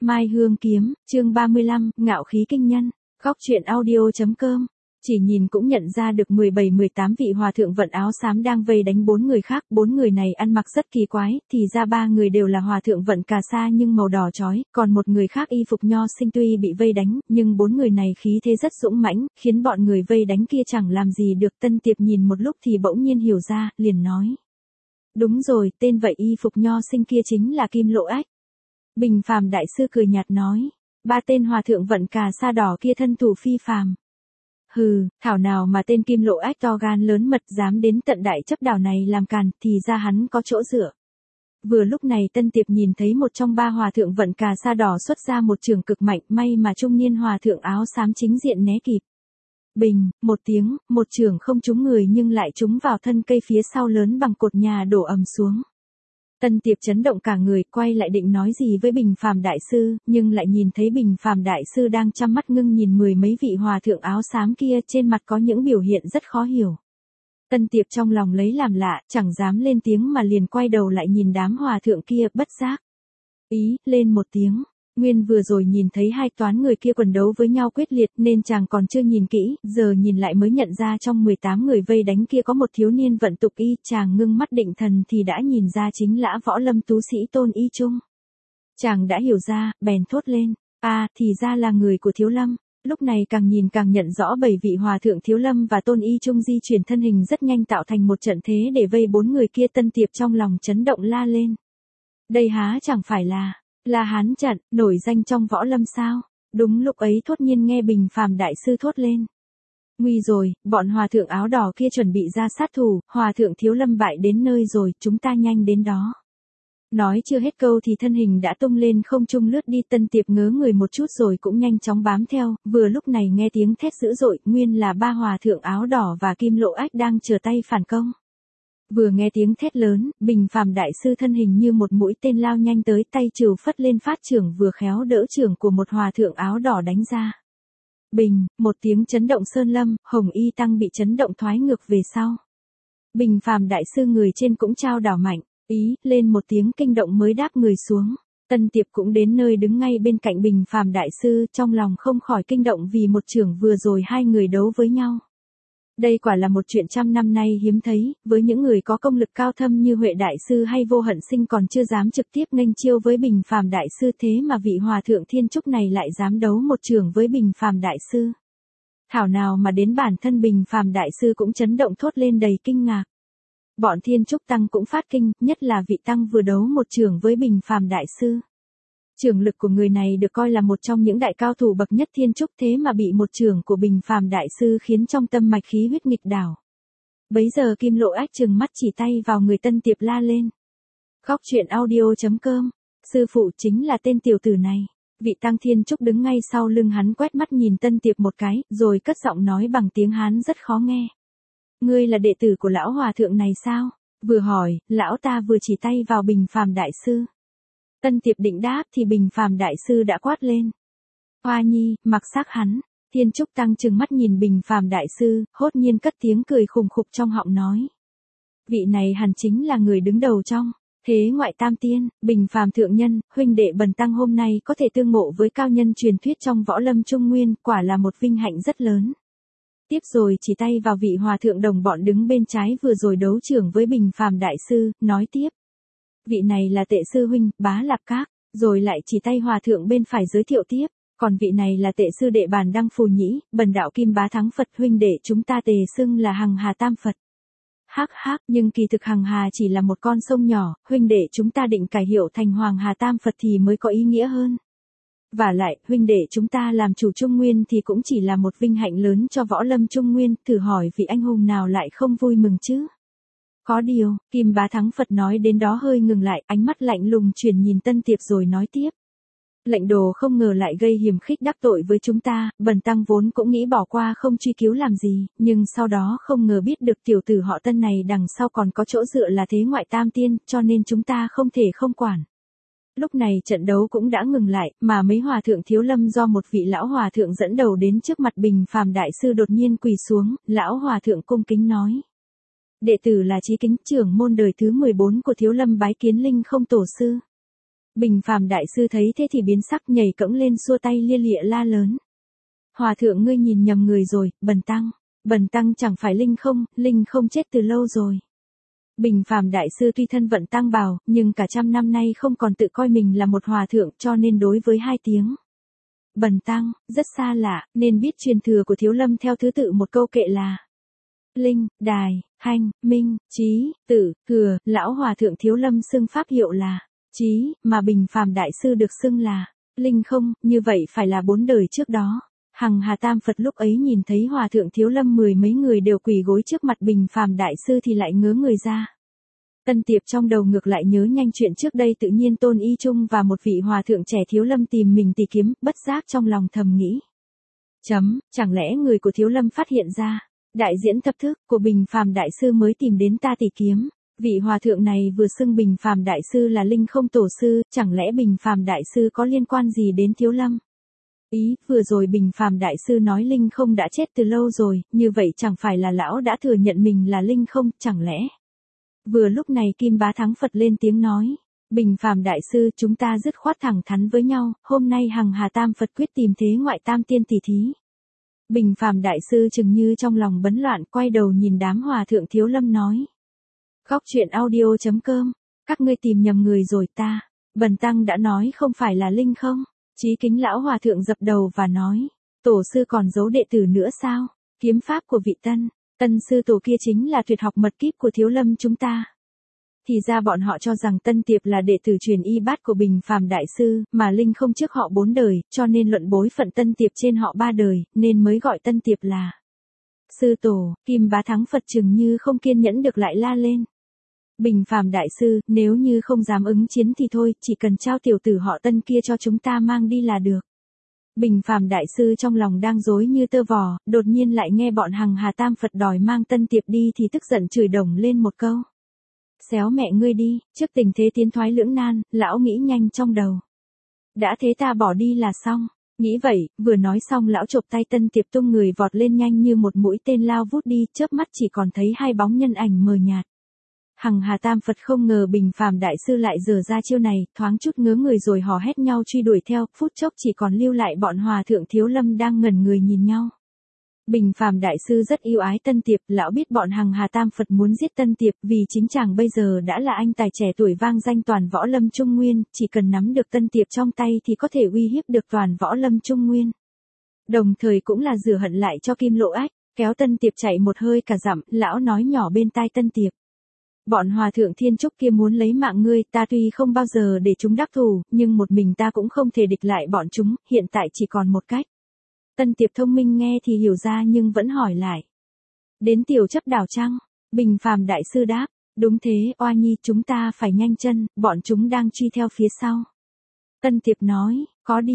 Mai Hương Kiếm, chương 35, ngạo khí kinh nhân, góc truyện audio.com. Chỉ nhìn cũng nhận ra được 17-18 vị hòa thượng vận áo xám đang vây đánh 4 người khác, 4 người này ăn mặc rất kỳ quái, thì ra 3 người đều là hòa thượng vận cà sa nhưng màu đỏ chói, còn một người khác y phục nho sinh tuy bị vây đánh, nhưng 4 người này khí thế rất dũng mãnh, khiến bọn người vây đánh kia chẳng làm gì được. Tân Tiệp nhìn một lúc thì bỗng nhiên hiểu ra, liền nói: đúng rồi, tên vậy y phục nho sinh kia chính là Kim Lộ Ách. Bình Phàm đại sư cười nhạt nói: 3 tên hòa thượng vận cà sa đỏ kia thân thủ phi phàm. Hừ, thảo nào mà tên Kim Lộ Ách to gan lớn mật dám đến tận đại chấp đảo này làm càn, thì ra hắn có chỗ dựa. Vừa lúc này Tân Tiệp nhìn thấy một trong 3 hòa thượng vận cà sa đỏ xuất ra một chưởng cực mạnh, may mà trung niên hòa thượng áo xám chính diện né kịp. Bình, một tiếng, một chưởng không trúng người nhưng lại trúng vào thân cây phía sau lớn bằng cột nhà đổ ầm xuống. Tân Tiệp chấn động cả người, quay lại định nói gì với Bình Phàm đại sư, nhưng lại nhìn thấy Bình Phàm đại sư đang chăm mắt ngưng nhìn 10 mấy vị hòa thượng áo xám kia, trên mặt có những biểu hiện rất khó hiểu. Tân Tiệp trong lòng lấy làm lạ, chẳng dám lên tiếng mà liền quay đầu lại nhìn đám hòa thượng kia, bất giác ý lên một tiếng. Nguyên vừa rồi nhìn thấy 2 toán người kia quần đấu với nhau quyết liệt nên chàng còn chưa nhìn kỹ, giờ nhìn lại mới nhận ra trong 18 người vây đánh kia có một thiếu niên vận tục y, chàng ngưng mắt định thần thì đã nhìn ra chính Lã Võ Lâm tú sĩ Tôn Y Trung. Chàng đã hiểu ra, bèn thốt lên: thì ra là người của Thiếu Lâm. Lúc này càng nhìn càng nhận rõ 7 vị hòa thượng Thiếu Lâm và Tôn Y Trung di chuyển thân hình rất nhanh tạo thành một trận thế để vây 4 người kia. Tân Tiệp trong lòng chấn động la lên: đây há chẳng phải là La Hán trận, nổi danh trong võ lâm sao? Đúng lúc ấy thốt nhiên nghe Bình Phàm đại sư thốt lên: nguy rồi, bọn hòa thượng áo đỏ kia chuẩn bị ra sát thủ, hòa thượng Thiếu Lâm bại đến nơi rồi, chúng ta nhanh đến đó. Nói chưa hết câu thì thân hình đã tung lên không trung lướt đi. Tân Tiệp ngớ người một chút rồi cũng nhanh chóng bám theo, vừa lúc này nghe tiếng thét dữ dội, nguyên là 3 hòa thượng áo đỏ và Kim Lộ Ách đang chờ tay phản công. Vừa nghe tiếng thét lớn, Bình Phàm đại sư thân hình như một mũi tên lao nhanh tới, tay trừu phất lên phát chưởng vừa khéo đỡ chưởng của một hòa thượng áo đỏ đánh ra. Bình, một tiếng chấn động sơn lâm, Hồng Y tăng bị chấn động thoái ngược về sau. Bình Phàm đại sư người trên cũng trao đảo mạnh, ý lên một tiếng kinh động mới đáp người xuống. Tân Tiệp cũng đến nơi đứng ngay bên cạnh Bình Phàm đại sư, trong lòng không khỏi kinh động vì một chưởng vừa rồi 2 người đấu với nhau. Đây quả là một chuyện trăm năm nay hiếm thấy, với những người có công lực cao thâm như Huệ đại sư hay Vô Hận Sinh còn chưa dám trực tiếp nghênh chiêu với Bình Phàm đại sư, thế mà vị hòa thượng Thiên Trúc này lại dám đấu một chưởng với Bình Phàm đại sư. Thảo nào mà đến bản thân Bình Phàm đại sư cũng chấn động thốt lên đầy kinh ngạc. Bọn Thiên Trúc tăng cũng phát kinh, nhất là vị tăng vừa đấu một chưởng với Bình Phàm đại sư. Chưởng lực của người này được coi là một trong những đại cao thủ bậc nhất Thiên Trúc, thế mà bị một chưởng của Bình Phàm đại sư khiến trong tâm mạch khí huyết nghịch đảo. Bấy giờ Kim Lộ Ách trừng mắt chỉ tay vào người. Tân Tiệp la lên: góc truyện audio.com, sư phụ chính là tên tiểu tử này. Vị tăng Thiên Trúc đứng ngay sau lưng hắn quét mắt nhìn Tân Tiệp một cái, rồi cất giọng nói bằng tiếng Hán rất khó nghe: ngươi là đệ tử của lão hòa thượng này sao? Vừa hỏi, lão ta vừa chỉ tay vào Bình Phàm đại sư. Tân Tiệp định đáp thì Bình Phàm đại sư đã quát lên: Hoa Nhi, mặc xác hắn. Thiên Trúc tăng trừng mắt nhìn Bình Phàm đại sư, hốt nhiên cất tiếng cười khùng khục trong họng nói: vị này hẳn chính là người đứng đầu trong thế ngoại tam tiên, Bình Phàm thượng nhân, huynh đệ bần tăng hôm nay có thể tương ngộ với cao nhân truyền thuyết trong võ lâm Trung Nguyên, quả là một vinh hạnh rất lớn. Tiếp rồi chỉ tay vào vị hòa thượng đồng bọn đứng bên trái vừa rồi đấu chưởng với Bình Phàm đại sư, nói tiếp: vị này là Tệ sư huynh, Bá Lạc Các. Rồi lại chỉ tay hòa thượng bên phải giới thiệu tiếp: còn vị này là Tệ sư đệ Bàn Đăng Phù Nhĩ, bần đạo Kim Bá Thắng Phật, huynh đệ chúng ta tề xưng là Hằng Hà Tam Phật. Hắc hắc, nhưng kỳ thực Hằng Hà chỉ là một con sông nhỏ, huynh đệ chúng ta định cải hiệu thành Hoàng Hà Tam Phật thì mới có ý nghĩa hơn. Và lại, huynh đệ chúng ta làm chủ Trung Nguyên thì cũng chỉ là một vinh hạnh lớn cho võ lâm Trung Nguyên, thử hỏi vị anh hùng nào lại không vui mừng chứ? Có điều, Kim Bá Thắng Phật nói đến đó hơi ngừng lại, ánh mắt lạnh lùng chuyển nhìn Tân Tiệp rồi nói tiếp: lệnh đồ không ngờ lại gây hiềm khích đắc tội với chúng ta, bần tăng vốn cũng nghĩ bỏ qua không truy cứu làm gì, nhưng sau đó không ngờ biết được tiểu tử họ Tân này đằng sau còn có chỗ dựa là thế ngoại tam tiên, cho nên chúng ta không thể không quản. Lúc này trận đấu cũng đã ngừng lại, mà mấy hòa thượng Thiếu Lâm do một vị lão hòa thượng dẫn đầu đến trước mặt Bình Phàm đại sư đột nhiên quỳ xuống, lão hòa thượng cung kính nói: đệ tử là Chí Kính, trưởng môn đời thứ 14 của Thiếu Lâm bái kiến Linh Không tổ sư. Bình Phàm đại sư thấy thế thì biến sắc, nhảy cẫng lên xua tay lia lịa la lớn. Hòa thượng ngươi nhìn nhầm người rồi, Bần tăng chẳng phải Linh không chết từ lâu rồi. Bình Phàm đại sư tuy thân vận tăng bào, nhưng cả trăm năm nay không còn tự coi mình là một hòa thượng, cho nên đối với hai tiếng Bần tăng rất xa lạ, nên biết truyền thừa của Thiếu Lâm theo thứ tự một câu kệ là Linh, Đài, Hanh, Minh, Trí, Tử, Thừa. Lão hòa thượng Thiếu Lâm xưng pháp hiệu là Trí, mà Bình Phàm đại sư được xưng là Linh không, như vậy phải là 4 đời trước đó. Hằng Hà Tam Phật lúc ấy nhìn thấy hòa thượng Thiếu Lâm 10 mấy người đều quỳ gối trước mặt Bình Phàm đại sư thì lại ngớ người ra. Tân Tiệp trong đầu ngược lại nhớ nhanh chuyện trước đây, tự nhiên Tôn Y Trung và một vị hòa thượng trẻ Thiếu Lâm tìm mình tỳ kiếm, bất giác trong lòng thầm nghĩ. Chẳng lẽ người của Thiếu Lâm phát hiện ra, đại diễn thập thức của Bình Phàm đại sư mới tìm đến ta tỳ kiếm? Vị hòa thượng này vừa xưng Bình Phàm đại sư là Linh không tổ sư, chẳng lẽ Bình Phàm đại sư có liên quan gì đến Thiếu Lâm? Vừa rồi Bình Phàm đại sư nói Linh không đã chết từ lâu rồi, như vậy chẳng phải là lão đã thừa nhận mình là Linh không, chẳng lẽ? Vừa lúc này Kim Bá Thắng Phật lên tiếng nói, Bình Phàm đại sư, chúng ta dứt khoát thẳng thắn với nhau, hôm nay Hằng Hà Tam Phật quyết tìm thế ngoại tam tiên tỷ thí. Bình Phàm đại sư chừng như trong lòng bấn loạn, quay đầu nhìn đám hòa thượng Thiếu Lâm nói. Góc truyện audio.com, các ngươi tìm nhầm người rồi, Bần tăng đã nói không phải là Linh không? Chí Kính lão hòa thượng dập đầu và nói, tổ sư còn giấu đệ tử nữa sao? Kiếm pháp của vị tân sư tổ kia chính là tuyệt học mật kíp của Thiếu Lâm chúng ta. Thì ra bọn họ cho rằng Tân Tiệp là đệ tử truyền y bát của Bình Phàm đại sư, mà Linh không trước họ 4 đời, cho nên luận bối phận Tân Tiệp trên họ 3 đời, nên mới gọi Tân Tiệp là sư tổ. Kim Bá Thắng Phật chừng như không kiên nhẫn được lại la lên. Bình Phàm đại sư, nếu như không dám ứng chiến thì thôi, chỉ cần trao tiểu tử họ Tân kia cho chúng ta mang đi là được. Bình Phàm đại sư trong lòng đang rối như tơ vò, đột nhiên lại nghe bọn Hằng Hà Tam Phật đòi mang Tân Tiệp đi thì tức giận chửi đồng lên một câu. Xéo mẹ ngươi đi, trước tình thế tiến thoái lưỡng nan, lão nghĩ nhanh trong đầu. Đã thế ta bỏ đi là xong. Nghĩ vậy, vừa nói xong lão chộp tay Tân Tiệp tung người vọt lên nhanh như một mũi tên lao vút đi, chớp mắt chỉ còn thấy hai bóng nhân ảnh mờ nhạt. Hằng Hà Tam Phật không ngờ Bình Phàm đại sư lại giở ra chiêu này, thoáng chút ngớ người rồi hò hét nhau truy đuổi theo, phút chốc chỉ còn lưu lại bọn hòa thượng Thiếu Lâm đang ngẩn người nhìn nhau. Bình Phàm đại sư rất yêu ái Tân Tiệp, lão biết bọn Hằng Hà Tam Phật muốn giết Tân Tiệp vì chính chàng bây giờ đã là anh tài trẻ tuổi vang danh toàn võ lâm Trung Nguyên, chỉ cần nắm được Tân Tiệp trong tay thì có thể uy hiếp được toàn võ lâm Trung Nguyên. Đồng thời cũng là rửa hận lại cho Kim Lộ Ách, kéo Tân Tiệp chạy một hơi cả dặm, lão nói nhỏ bên tai Tân Tiệp. Bọn hòa thượng Thiên Trúc kia muốn lấy mạng ngươi, ta tuy không bao giờ để chúng đắc thủ, nhưng một mình ta cũng không thể địch lại bọn chúng, hiện tại chỉ còn một cách. Tân Tiệp thông minh nghe thì hiểu ra nhưng vẫn hỏi lại. Đến tiểu chấp đảo chăng? Bình Phàm đại sư đáp, đúng thế, oa nhi, chúng ta phải nhanh chân, bọn chúng đang truy theo phía sau. Tân Tiệp nói,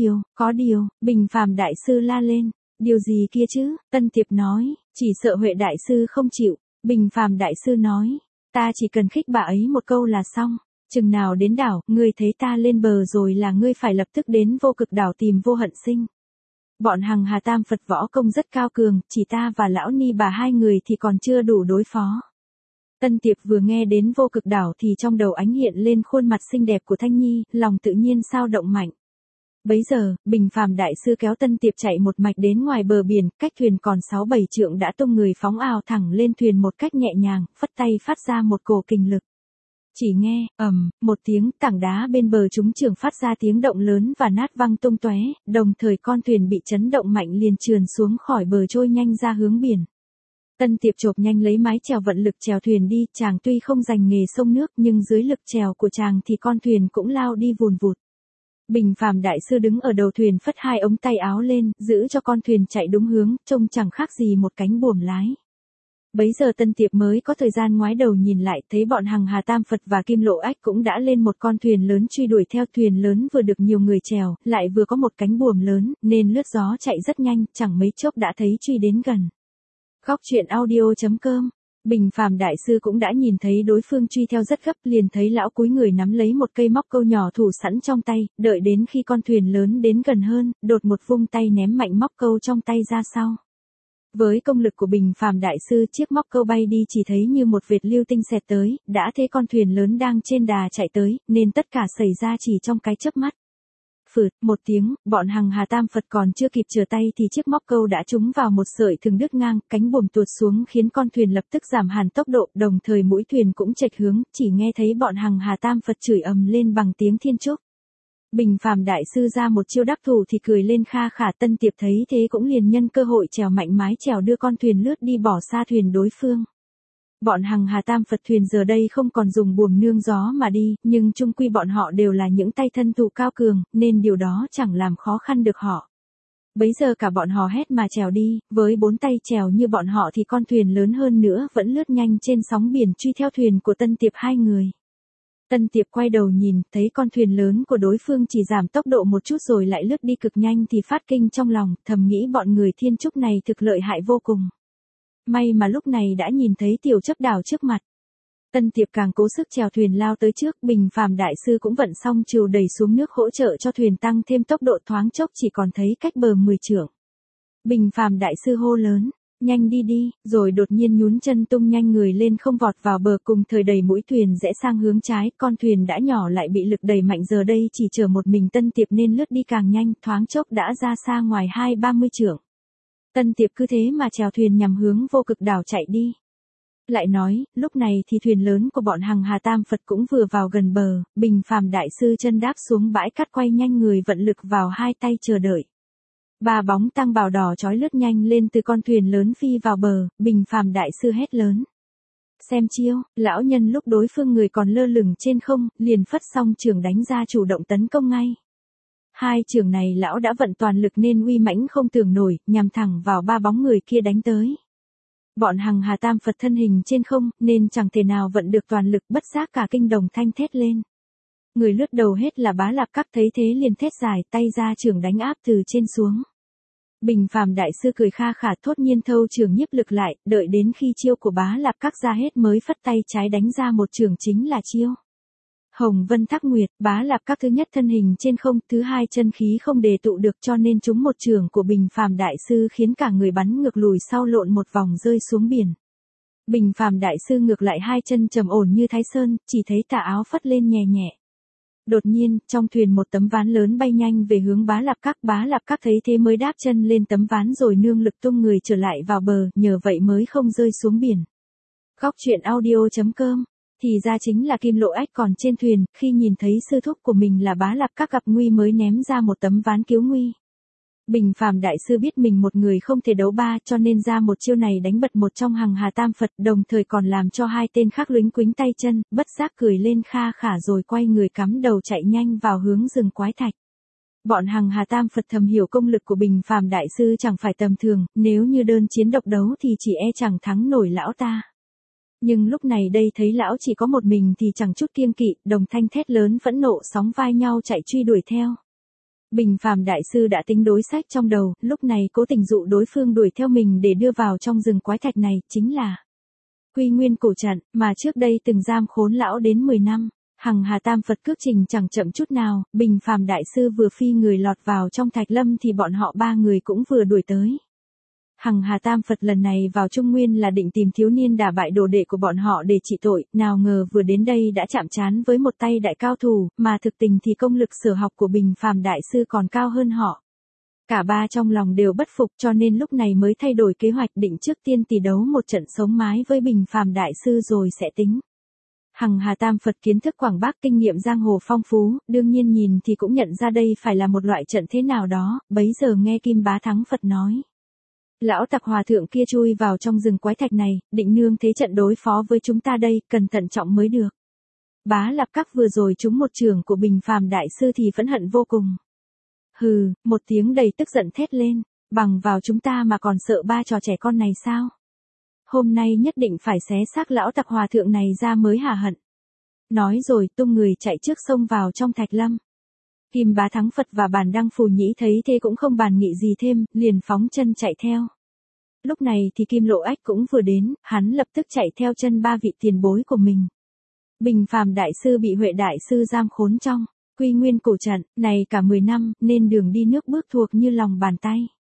có điều, Bình Phàm đại sư la lên, điều gì kia chứ? Tân Tiệp nói, chỉ sợ Huệ đại sư không chịu. Bình Phàm đại sư nói, ta chỉ cần khích bà ấy một câu là xong, chừng nào đến đảo, ngươi thấy ta lên bờ rồi là ngươi phải lập tức đến Vô Cực đảo tìm Vô Hận Sinh. Bọn Hằng Hà Tam Phật võ công rất cao cường, chỉ ta và lão ni bà hai người thì còn chưa đủ đối phó. Tân Tiệp vừa nghe đến Vô Cực đảo thì trong đầu ánh hiện lên khuôn mặt xinh đẹp của Thanh Nhi, lòng tự nhiên sao động mạnh. Bấy giờ, Bình Phàm đại sư kéo Tân Tiệp chạy một mạch đến ngoài bờ biển, cách thuyền còn 6-7 trượng đã tung người phóng ào thẳng lên thuyền một cách nhẹ nhàng, phất tay phát ra một cổ kình lực. Chỉ nghe, một tiếng, tảng đá bên bờ chúng trường phát ra tiếng động lớn và nát văng tung tóe, đồng thời con thuyền bị chấn động mạnh liền trườn xuống khỏi bờ trôi nhanh ra hướng biển. Tân Tiệp chộp nhanh lấy mái chèo vận lực chèo thuyền đi, chàng tuy không dành nghề sông nước nhưng dưới lực chèo của chàng thì con thuyền cũng lao đi vùn vụt. Bình Phàm đại sư đứng ở đầu thuyền phất hai ống tay áo lên, giữ cho con thuyền chạy đúng hướng, trông chẳng khác gì một cánh buồm lái. Bấy giờ Tân Tiệp mới có thời gian ngoái đầu nhìn lại, thấy bọn Hằng Hà Tam Phật và Kim Lộ Ách cũng đã lên một con thuyền lớn truy đuổi theo. Thuyền lớn vừa được nhiều người chèo, lại vừa có một cánh buồm lớn, nên lướt gió chạy rất nhanh, chẳng mấy chốc đã thấy truy đến gần. Góc truyện audio.com. Bình Phàm đại sư cũng đã nhìn thấy đối phương truy theo rất gấp, liền thấy lão cúi người nắm lấy một cây móc câu nhỏ thủ sẵn trong tay, đợi đến khi con thuyền lớn đến gần hơn, đột một vung tay ném mạnh móc câu trong tay ra sau. Với công lực của Bình Phàm đại sư, chiếc móc câu bay đi chỉ thấy như một vệt lưu tinh xẹt tới, đã thấy con thuyền lớn đang trên đà chạy tới, nên tất cả xảy ra chỉ trong cái chớp mắt. Phượt một tiếng, bọn Hằng Hà Tam Phật còn chưa kịp trở tay thì chiếc móc câu đã trúng vào một sợi thừng đứt ngang, cánh buồm tuột xuống khiến con thuyền lập tức giảm hẳn tốc độ, đồng thời mũi thuyền cũng chệch hướng, chỉ nghe thấy bọn Hằng Hà Tam Phật chửi ầm lên bằng tiếng thiên chúc. Bình Phàm đại sư ra một chiêu đắc thủ thì cười lên kha khả. Tân Tiệp thấy thế cũng liền nhân cơ hội trèo mạnh mái chèo đưa con thuyền lướt đi bỏ xa thuyền đối phương. Bọn Hằng Hà Tam Phật thuyền giờ đây không còn dùng buồm nương gió mà đi, nhưng chung quy bọn họ đều là những tay thân thủ cao cường, nên điều đó chẳng làm khó khăn được họ. Bấy giờ cả bọn hò hét mà trèo đi, với 4 tay trèo như bọn họ thì con thuyền lớn hơn nữa vẫn lướt nhanh trên sóng biển truy theo thuyền của Tân Tiệp 2 người. Tân Tiệp quay đầu nhìn, thấy con thuyền lớn của đối phương chỉ giảm tốc độ một chút rồi lại lướt đi cực nhanh thì phát kinh trong lòng, thầm nghĩ bọn người thiên trúc này thực lợi hại vô cùng. May mà lúc này đã nhìn thấy tiểu chấp đảo trước mặt. Tân Tiệp càng cố sức chèo thuyền lao tới trước, Bình Phàm đại sư cũng vận xong trừu đẩy xuống nước hỗ trợ cho thuyền tăng thêm tốc độ, thoáng chốc chỉ còn thấy cách bờ 10 trượng. Bình Phàm đại sư hô lớn, nhanh đi đi, rồi đột nhiên nhún chân tung nhanh người lên không vọt vào bờ, cùng thời đẩy mũi thuyền rẽ sang hướng trái, con thuyền đã nhỏ lại bị lực đẩy mạnh giờ đây chỉ chở một mình Tân Tiệp nên lướt đi càng nhanh, thoáng chốc đã ra xa ngoài 20-30 trượng. Tân Tiệp cứ thế mà chèo thuyền nhằm hướng vô cực đảo chạy đi. Lại nói, lúc này thì thuyền lớn của bọn Hằng Hà Tam Phật cũng vừa vào gần bờ, Bình Phàm đại sư chân đáp xuống bãi cát quay nhanh người vận lực vào 2 tay chờ đợi. 3 bóng tăng bào đỏ chói lướt nhanh lên từ con thuyền lớn phi vào bờ, Bình Phàm đại sư hét lớn. Xem chiêu, lão nhân lúc đối phương người còn lơ lửng trên không, liền phất xong chưởng đánh ra chủ động tấn công ngay. 2 chưởng này lão đã vận toàn lực nên uy mãnh không tưởng nổi, nhằm thẳng vào 3 bóng người kia đánh tới. Bọn Hằng Hà Tam Phật thân hình trên không, nên chẳng thể nào vận được toàn lực, bất giác cả kinh đồng thanh thét lên. Người lướt đầu hết là Bá Lạp Các thấy thế liền thét dài tay ra chưởng đánh áp từ trên xuống. Bình Phàm đại sư cười kha khả, thốt nhiên thâu chưởng nhiếp lực lại, đợi đến khi chiêu của Bá Lạp Các ra hết mới phất tay trái đánh ra một chưởng chính là chiêu Hồng Vân Thác Nguyệt. Bá Lạp Các thứ nhất thân hình trên không, thứ hai chân khí không đề tụ được cho nên trúng một chưởng của Bình Phàm đại sư khiến cả người bắn ngược lùi sau lộn một vòng rơi xuống biển. Bình Phàm đại sư ngược lại 2 chân trầm ổn như Thái Sơn, chỉ thấy tà áo phất lên nhẹ nhẹ. Đột nhiên, trong thuyền một tấm ván lớn bay nhanh về hướng Bá Lạp Các. Bá Lạp Các thấy thế mới đáp chân lên tấm ván rồi nương lực tung người trở lại vào bờ, nhờ vậy mới không rơi xuống biển. Góc truyện audio.com. Thì ra chính là Kim Lộ Ách còn trên thuyền, khi nhìn thấy sư thúc của mình là Bá Lạp Các gặp nguy mới ném ra một tấm ván cứu nguy. Bình Phàm đại sư biết mình một người không thể đấu 3 cho nên ra một chiêu này đánh bật một trong Hằng Hà Tam Phật, đồng thời còn làm cho 2 tên khác luếnh quính tay chân, bất giác cười lên kha khả rồi quay người cắm đầu chạy nhanh vào hướng rừng quái thạch. Bọn Hằng Hà Tam Phật thầm hiểu công lực của Bình Phàm đại sư chẳng phải tầm thường, nếu như đơn chiến độc đấu thì chỉ e chẳng thắng nổi lão ta. Nhưng lúc này đây thấy lão chỉ có một mình thì chẳng chút kiêng kỵ, đồng thanh thét lớn phẫn nộ sóng vai nhau chạy truy đuổi theo. Bình Phàm đại sư đã tính đối sách trong đầu, lúc này cố tình dụ đối phương đuổi theo mình để đưa vào trong rừng quái thạch này, chính là Quy Nguyên cổ trận, mà trước đây từng giam khốn lão đến 10 năm. Hằng Hà Tam Phật cước trình chẳng chậm chút nào, Bình Phàm đại sư vừa phi người lọt vào trong thạch lâm thì bọn họ 3 người cũng vừa đuổi tới. Hằng Hà Tam Phật lần này vào Trung Nguyên là định tìm thiếu niên đả bại đồ đệ của bọn họ để trị tội, nào ngờ vừa đến đây đã chạm trán với một tay đại cao thủ, mà thực tình thì công lực sở học của Bình Phàm đại sư còn cao hơn họ. Cả 3 trong lòng đều bất phục cho nên lúc này mới thay đổi kế hoạch, định trước tiên tỷ đấu một trận sống mái với Bình Phàm đại sư rồi sẽ tính. Hằng Hà Tam Phật kiến thức quảng bác, kinh nghiệm giang hồ phong phú, đương nhiên nhìn thì cũng nhận ra đây phải là một loại trận thế nào đó, bấy giờ nghe Kim Bá Thắng Phật nói. Lão tặc hòa thượng kia chui vào trong rừng quái thạch này, định nương thế trận đối phó với chúng ta đây, cần thận trọng mới được. Bá Lạp Các vừa rồi trúng một chưởng của Bình Phàm đại sư thì phẫn hận vô cùng. Hừ, một tiếng đầy tức giận thét lên, bằng vào chúng ta mà còn sợ 3 trò trẻ con này sao? Hôm nay nhất định phải xé xác lão tặc hòa thượng này ra mới hả hận. Nói rồi tung người chạy trước sông vào trong thạch lâm. Kim Bá Thắng Phật và Bàn Đăng Phù Nhĩ thấy thế cũng không bàn nghị gì thêm, liền phóng chân chạy theo. Lúc này thì Kim Lộ Ách cũng vừa đến, hắn lập tức chạy theo chân 3 vị tiền bối của mình. Bình Phàm đại sư bị Huệ đại sư giam khốn trong Quy Nguyên cổ trận này cả 10 năm, nên đường đi nước bước thuộc như lòng bàn tay.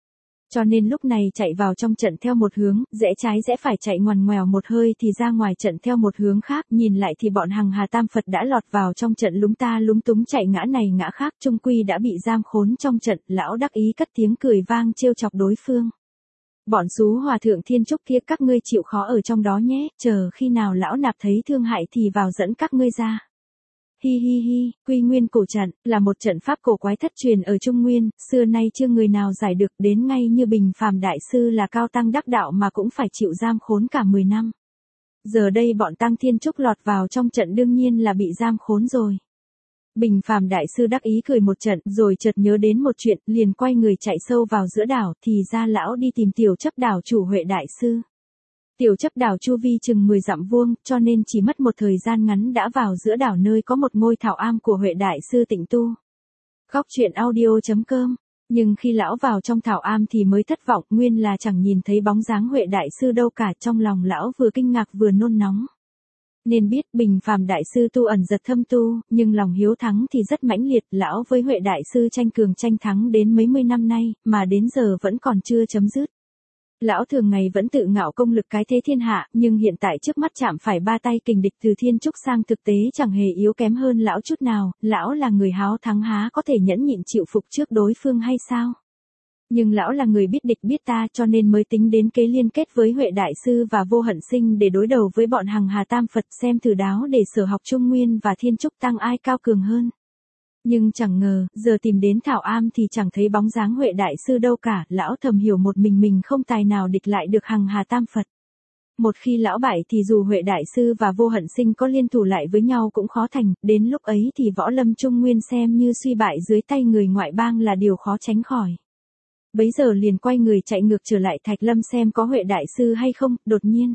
Cho nên lúc này chạy vào trong trận theo một hướng, rẽ trái rẽ phải chạy ngoằn ngoèo một hơi thì ra ngoài trận theo một hướng khác, nhìn lại thì bọn Hằng Hà Tam Phật đã lọt vào trong trận lúng ta lúng túng chạy ngã này ngã khác, chung quy đã bị giam khốn trong trận, lão đắc ý cất tiếng cười vang trêu chọc đối phương. Bọn xú hòa thượng thiên trúc kia các ngươi chịu khó ở trong đó nhé, chờ khi nào lão nạp thấy thương hại thì vào dẫn các ngươi ra. Hi hi hi, Quy Nguyên cổ trận, là một trận pháp cổ quái thất truyền ở Trung Nguyên, xưa nay chưa người nào giải được, đến ngay như Bình Phàm đại sư là cao tăng đắc đạo mà cũng phải chịu giam khốn cả 10 năm. Giờ đây bọn tăng thiên trúc lọt vào trong trận đương nhiên là bị giam khốn rồi. Bình Phàm đại sư đắc ý cười một trận, rồi chợt nhớ đến một chuyện, liền quay người chạy sâu vào giữa đảo, thì ra lão đi tìm Tiểu Chấp đảo chủ Huệ đại sư. Tiểu Chấp đảo chu vi chừng 10 dặm vuông, cho nên chỉ mất một thời gian ngắn đã vào giữa đảo nơi có một ngôi thảo am của Huệ đại sư tịnh tu. Góc truyện audio.com. Nhưng khi lão vào trong thảo am thì mới thất vọng, nguyên là chẳng nhìn thấy bóng dáng Huệ đại sư đâu cả, trong lòng lão vừa kinh ngạc vừa nôn nóng. Nên biết Bình Phàm đại sư tu ẩn giật thâm tu, nhưng lòng hiếu thắng thì rất mãnh liệt, lão với Huệ đại sư tranh cường tranh thắng đến mấy mươi năm nay, mà đến giờ vẫn còn chưa chấm dứt. Lão thường ngày vẫn tự ngạo công lực cái thế thiên hạ, nhưng hiện tại trước mắt chạm phải ba tay kình địch từ thiên trúc sang thực tế chẳng hề yếu kém hơn lão chút nào, lão là người háo thắng há có thể nhẫn nhịn chịu phục trước đối phương hay sao? Nhưng lão là người biết địch biết ta cho nên mới tính đến kế liên kết với Huệ đại sư và Vô Hận Sinh để đối đầu với bọn Hằng Hà Tam Phật xem thử đáo để Sở Học Trung Nguyên và Thiên Trúc Tăng ai cao cường hơn. Nhưng chẳng ngờ, giờ tìm đến thảo am thì chẳng thấy bóng dáng Huệ đại sư đâu cả, lão thầm hiểu một mình không tài nào địch lại được Hằng Hà Tam Phật. Một khi lão bại thì dù Huệ đại sư và Vô Hận Sinh có liên thủ lại với nhau cũng khó thành, đến lúc ấy thì võ lâm Trung Nguyên xem như suy bại dưới tay người ngoại bang là điều khó tránh khỏi. Bấy giờ liền quay người chạy ngược trở lại Thạch Lâm xem có Huệ đại sư hay không, đột nhiên.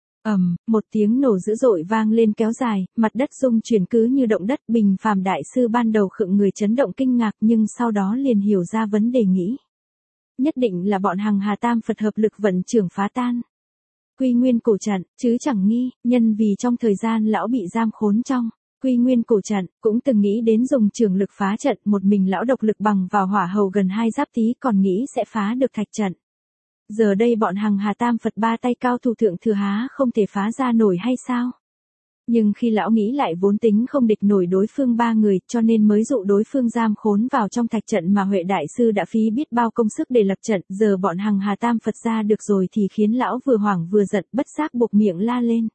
Một tiếng nổ dữ dội vang lên kéo dài, mặt đất rung chuyển cứ như động đất. Bình Phàm đại sư ban đầu khựng người chấn động kinh ngạc nhưng sau đó liền hiểu ra vấn đề nghĩ. Nhất định là bọn Hằng Hà Tam Phật hợp lực vận trưởng phá tan Quy Nguyên cổ trận, chứ chẳng nghi, nhân vì trong thời gian lão bị giam khốn trong Quy Nguyên cổ trận, cũng từng nghĩ đến dùng trường lực phá trận, một mình lão độc lực bằng vào hỏa hầu gần 2 giáp tí còn nghĩ sẽ phá được thạch trận. Giờ đây bọn Hằng Hà Tam Phật ba tay cao thủ thượng thừa há không thể phá ra nổi hay sao? Nhưng khi lão nghĩ lại vốn tính không địch nổi đối phương ba người cho nên mới dụ đối phương giam khốn vào trong thạch trận mà Huệ đại sư đã phí biết bao công sức để lập trận, giờ bọn Hằng Hà Tam Phật ra được rồi thì khiến lão vừa hoảng vừa giận bất giác buộc miệng la lên.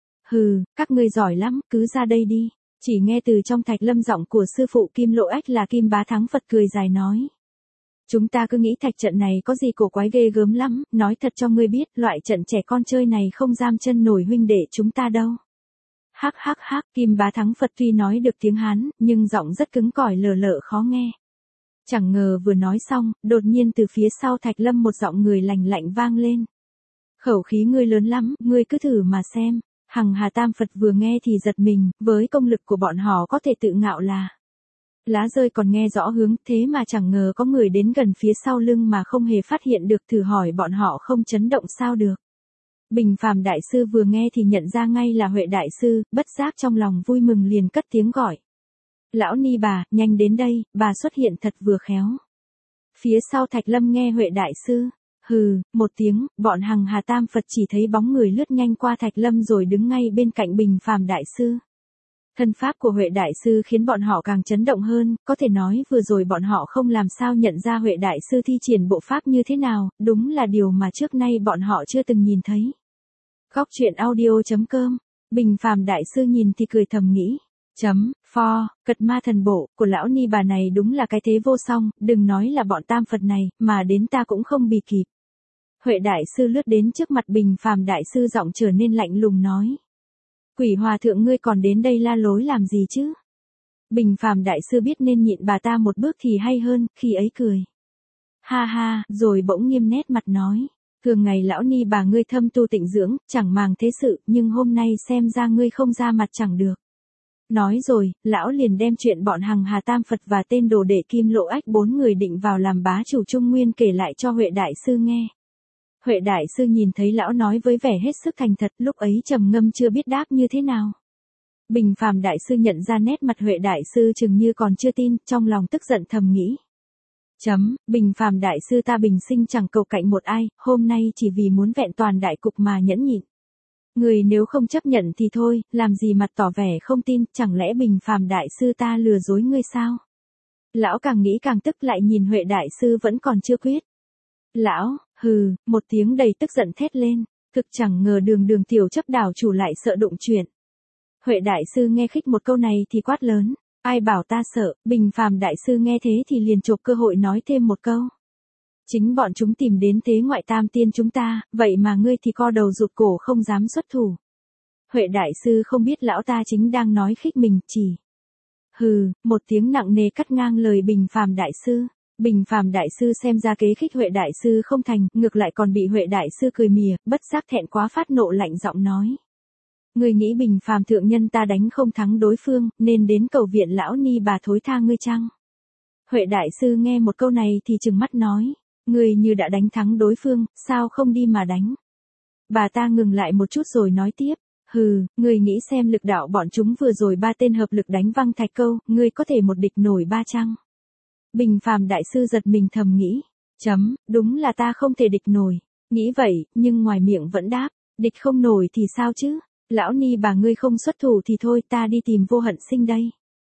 Hừ, các ngươi giỏi lắm, cứ ra đây đi. Chỉ nghe từ trong Thạch Lâm giọng của sư phụ Kim Lộ Ách là Kim Bá Thắng Phật cười dài nói. Chúng ta cứ nghĩ thạch trận này có gì cổ quái ghê gớm lắm, nói thật cho ngươi biết, loại trận trẻ con chơi này không giam chân nổi huynh đệ chúng ta đâu. Hắc hắc hắc, Kim Bá Thắng Phật tuy nói được tiếng Hán, nhưng giọng rất cứng cỏi lờ lợ khó nghe. Chẳng ngờ vừa nói xong, đột nhiên từ phía sau Thạch Lâm một giọng người lành lạnh vang lên. Khẩu khí ngươi lớn lắm, ngươi cứ thử mà xem. Hằng Hà Tam Phật vừa nghe thì giật mình, với công lực của bọn họ có thể tự ngạo là lá rơi còn nghe rõ hướng, thế mà chẳng ngờ có người đến gần phía sau lưng mà không hề phát hiện được, thử hỏi bọn họ không chấn động sao được. Bình Phàm đại sư vừa nghe thì nhận ra ngay là Huệ đại sư, bất giác trong lòng vui mừng liền cất tiếng gọi. Lão ni bà, nhanh đến đây, bà xuất hiện thật vừa khéo. Phía sau Thạch Lâm nghe Huệ đại sư. Hừ, một tiếng, bọn Hằng Hà Tam Phật chỉ thấy bóng người lướt nhanh qua Thạch Lâm rồi đứng ngay bên cạnh Bình Phàm đại sư. Thân pháp của Huệ đại sư khiến bọn họ càng chấn động hơn, có thể nói vừa rồi bọn họ không làm sao nhận ra Huệ đại sư thi triển bộ pháp như thế nào, đúng là điều mà trước nay bọn họ chưa từng nhìn thấy. Góc truyện audio.com, Bình Phàm đại sư nhìn thì cười thầm nghĩ. Cật ma thần bộ của lão ni bà này đúng là cái thế vô song, đừng nói là bọn Tam Phật này, mà đến ta cũng không bì kịp. Huệ đại sư lướt đến trước mặt Bình Phàm đại sư giọng trở nên lạnh lùng nói. Quỷ hòa thượng ngươi còn đến đây la lối làm gì chứ? Bình Phàm đại sư biết nên nhịn bà ta một bước thì hay hơn, khi ấy cười. Ha ha, rồi bỗng nghiêm nét mặt nói. Thường ngày lão ni bà ngươi thâm tu tịnh dưỡng, chẳng màng thế sự, nhưng hôm nay xem ra ngươi không ra mặt chẳng được. Nói rồi, lão liền đem chuyện bọn Hằng Hà Tam Phật và tên đồ đệ Kim Lộ Ách 4 người định vào làm bá chủ Trung Nguyên kể lại cho Huệ đại sư nghe. Huệ đại sư nhìn thấy lão nói với vẻ hết sức thành thật, lúc ấy trầm ngâm chưa biết đáp như thế nào. Bình Phàm đại sư nhận ra nét mặt Huệ đại sư chừng như còn chưa tin, trong lòng tức giận thầm nghĩ. Bình phàm đại sư ta bình sinh chẳng cầu cạnh một ai, hôm nay chỉ vì muốn vẹn toàn đại cục mà nhẫn nhịn. Người nếu không chấp nhận thì thôi, làm gì mặt tỏ vẻ không tin, chẳng lẽ bình phàm đại sư ta lừa dối ngươi sao? Lão càng nghĩ càng tức, lại nhìn Huệ đại sư vẫn còn chưa quyết. Lão, hừ, một tiếng đầy tức giận thét lên, thực chẳng ngờ đường tiểu chấp đảo chủ lại sợ đụng chuyện. Huệ đại sư nghe khích một câu này thì quát lớn, ai bảo ta sợ, bình phàm đại sư nghe thế thì liền chộp cơ hội nói thêm một câu. Chính bọn chúng tìm đến tế ngoại tam tiên chúng ta, vậy mà ngươi thì co đầu rụt cổ không dám xuất thủ. Huệ đại sư không biết lão ta chính đang nói khích mình, chỉ. Hừ, một tiếng nặng nề cắt ngang lời bình phàm đại sư. Bình phàm đại sư xem ra kế khích Huệ đại sư không thành, ngược lại còn bị Huệ đại sư cười mỉa, bất giác thẹn quá phát nộ lạnh giọng nói. Ngươi nghĩ bình phàm thượng nhân ta đánh không thắng đối phương, nên đến cầu viện lão ni bà thối tha ngươi chăng? Huệ đại sư nghe một câu này thì trừng mắt nói. Ngươi như đã đánh thắng đối phương, sao không đi mà đánh? Bà ta ngừng lại một chút rồi nói tiếp. Hừ, ngươi nghĩ xem lực đạo bọn chúng vừa rồi 3 tên hợp lực đánh văng thạch câu, ngươi có thể một địch nổi 3 chăng? Bình phàm đại sư giật mình thầm nghĩ. Đúng là ta không thể địch nổi. Nghĩ vậy, nhưng ngoài miệng vẫn đáp. Địch không nổi thì sao chứ? Lão ni bà ngươi không xuất thủ thì thôi, ta đi tìm Vô Hận Sinh đây.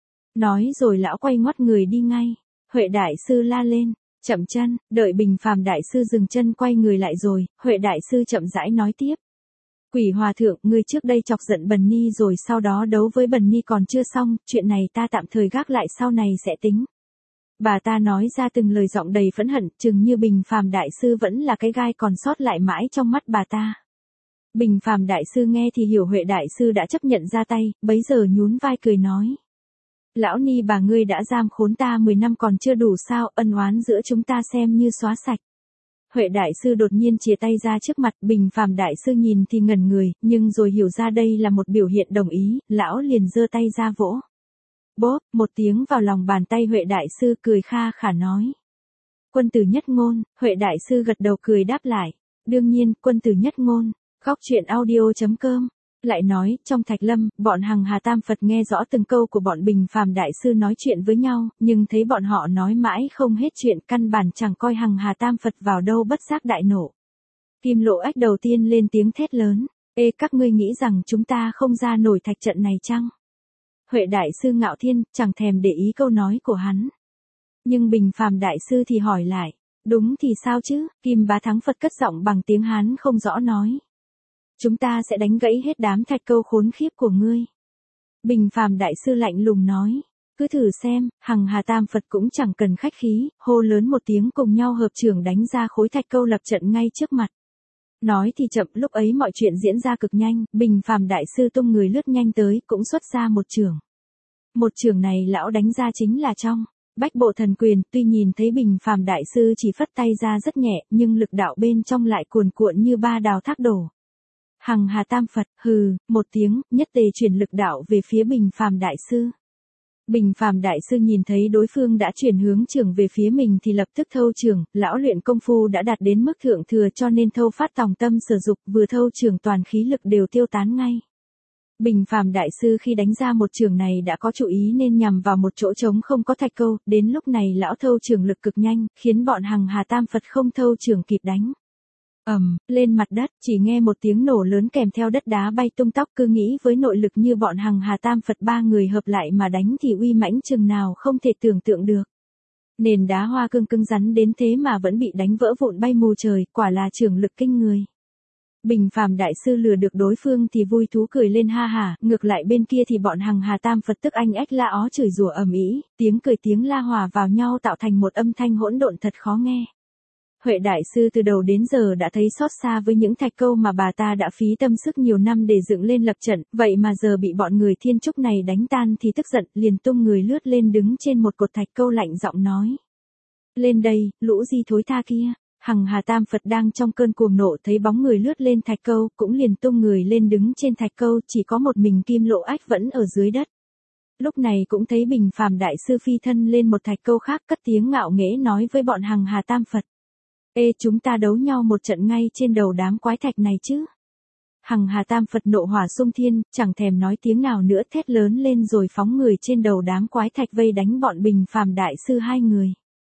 Nói rồi lão quay ngoắt người đi ngay. Huệ đại sư la lên. Chậm chân, đợi bình phàm đại sư dừng chân quay người lại rồi, Huệ đại sư chậm rãi nói tiếp. Quỷ hòa thượng, ngươi trước đây chọc giận Bần Ni rồi sau đó đấu với Bần Ni còn chưa xong, chuyện này ta tạm thời gác lại sau này sẽ tính. Bà ta nói ra từng lời giọng đầy phẫn hận, chừng như bình phàm đại sư vẫn là cái gai còn sót lại mãi trong mắt bà ta. Bình phàm đại sư nghe thì hiểu Huệ đại sư đã chấp nhận ra tay, bấy giờ nhún vai cười nói. Lão ni bà ngươi đã giam khốn ta 10 năm còn chưa đủ sao, ân oán giữa chúng ta xem như xóa sạch. Huệ đại sư đột nhiên chìa tay ra trước mặt, bình phàm đại sư nhìn thì ngẩn người, nhưng rồi hiểu ra đây là một biểu hiện đồng ý, lão liền giơ tay ra vỗ. Bốp, một tiếng vào lòng bàn tay Huệ đại sư cười kha khả nói. Quân tử nhất ngôn, Huệ đại sư gật đầu cười đáp lại. Đương nhiên, quân tử nhất ngôn. Góc truyện audio.com lại nói, trong Thạch Lâm, bọn Hằng Hà Tam Phật nghe rõ từng câu của bọn bình phàm đại sư nói chuyện với nhau, nhưng thấy bọn họ nói mãi không hết chuyện, căn bản chẳng coi Hằng Hà Tam Phật vào đâu, bất giác đại nộ. Kim Lộ Ách đầu tiên lên tiếng thét lớn, ê các ngươi nghĩ rằng chúng ta không ra nổi thạch trận này chăng? Huệ đại sư ngạo thiên, chẳng thèm để ý câu nói của hắn. Nhưng bình phàm đại sư thì hỏi lại, đúng thì sao chứ? Kim Bá Thắng Phật cất giọng bằng tiếng Hán không rõ nói. Chúng ta sẽ đánh gãy hết đám thạch câu khốn khiếp của ngươi. Bình phàm đại sư lạnh lùng nói. Cứ thử xem, Hằng Hà Tam Phật cũng chẳng cần khách khí, hô lớn một tiếng cùng nhau hợp chưởng đánh ra khối thạch câu lập trận ngay trước mặt. Nói thì chậm, lúc ấy mọi chuyện diễn ra cực nhanh, bình phàm đại sư tung người lướt nhanh tới, cũng xuất ra một chưởng. Một chưởng này lão đánh ra chính là trong Bách Bộ Thần Quyền, tuy nhìn thấy bình phàm đại sư chỉ phất tay ra rất nhẹ, nhưng lực đạo bên trong lại cuồn cuộn như 3 đào thác đổ. Hằng Hà Tam Phật, hừ, một tiếng, nhất tề chuyển lực đạo về phía bình phàm đại sư. Bình phàm đại sư nhìn thấy đối phương đã chuyển hướng chưởng về phía mình thì lập tức thâu chưởng, lão luyện công phu đã đạt đến mức thượng thừa cho nên thâu phát tòng tâm sở dục, vừa thâu chưởng toàn khí lực đều tiêu tán ngay. Bình phàm đại sư khi đánh ra một chưởng này đã có chủ ý nên nhằm vào một chỗ trống không có thạch câu, đến lúc này lão thâu chưởng lực cực nhanh, khiến bọn Hằng Hà Tam Phật không thâu chưởng kịp đánh. Lên mặt đất, chỉ nghe một tiếng nổ lớn kèm theo đất đá bay tung tóc, cứ nghĩ với nội lực như bọn Hằng Hà Tam Phật 3 người hợp lại mà đánh thì uy mãnh chừng nào không thể tưởng tượng được. Nền đá hoa cương rắn đến thế mà vẫn bị đánh vỡ vụn bay mù trời, quả là chưởng lực kinh người. Bình phàm đại sư lừa được đối phương thì vui thú cười lên ha hả, ngược lại bên kia thì bọn Hằng Hà Tam Phật tức anh ách la ó chửi rủa ầm ĩ, tiếng cười tiếng la hòa vào nhau tạo thành một âm thanh hỗn độn thật khó nghe. Huệ đại sư từ đầu đến giờ đã thấy xót xa với những thạch câu mà bà ta đã phí tâm sức nhiều năm để dựng lên lập trận, vậy mà giờ bị bọn người thiên trúc này đánh tan thì tức giận, liền tung người lướt lên đứng trên một cột thạch câu lạnh giọng nói. Lên đây, lũ di thối tha kia. Hằng Hà Tam Phật đang trong cơn cuồng nộ thấy bóng người lướt lên thạch câu, cũng liền tung người lên đứng trên thạch câu, chỉ có một mình Kim Lộ Ách vẫn ở dưới đất. Lúc này cũng thấy bình phàm đại sư phi thân lên một thạch câu khác, cất tiếng ngạo nghễ nói với bọn Hằng Hà Tam Phật. Ê, chúng ta đấu nhau một trận ngay trên đầu đám quái thạch này chứ. Hằng Hà Tam Phật nộ hỏa xung thiên, chẳng thèm nói tiếng nào nữa, thét lớn lên rồi phóng người trên đầu đám quái thạch vây đánh bọn bình phàm đại sư 2 người.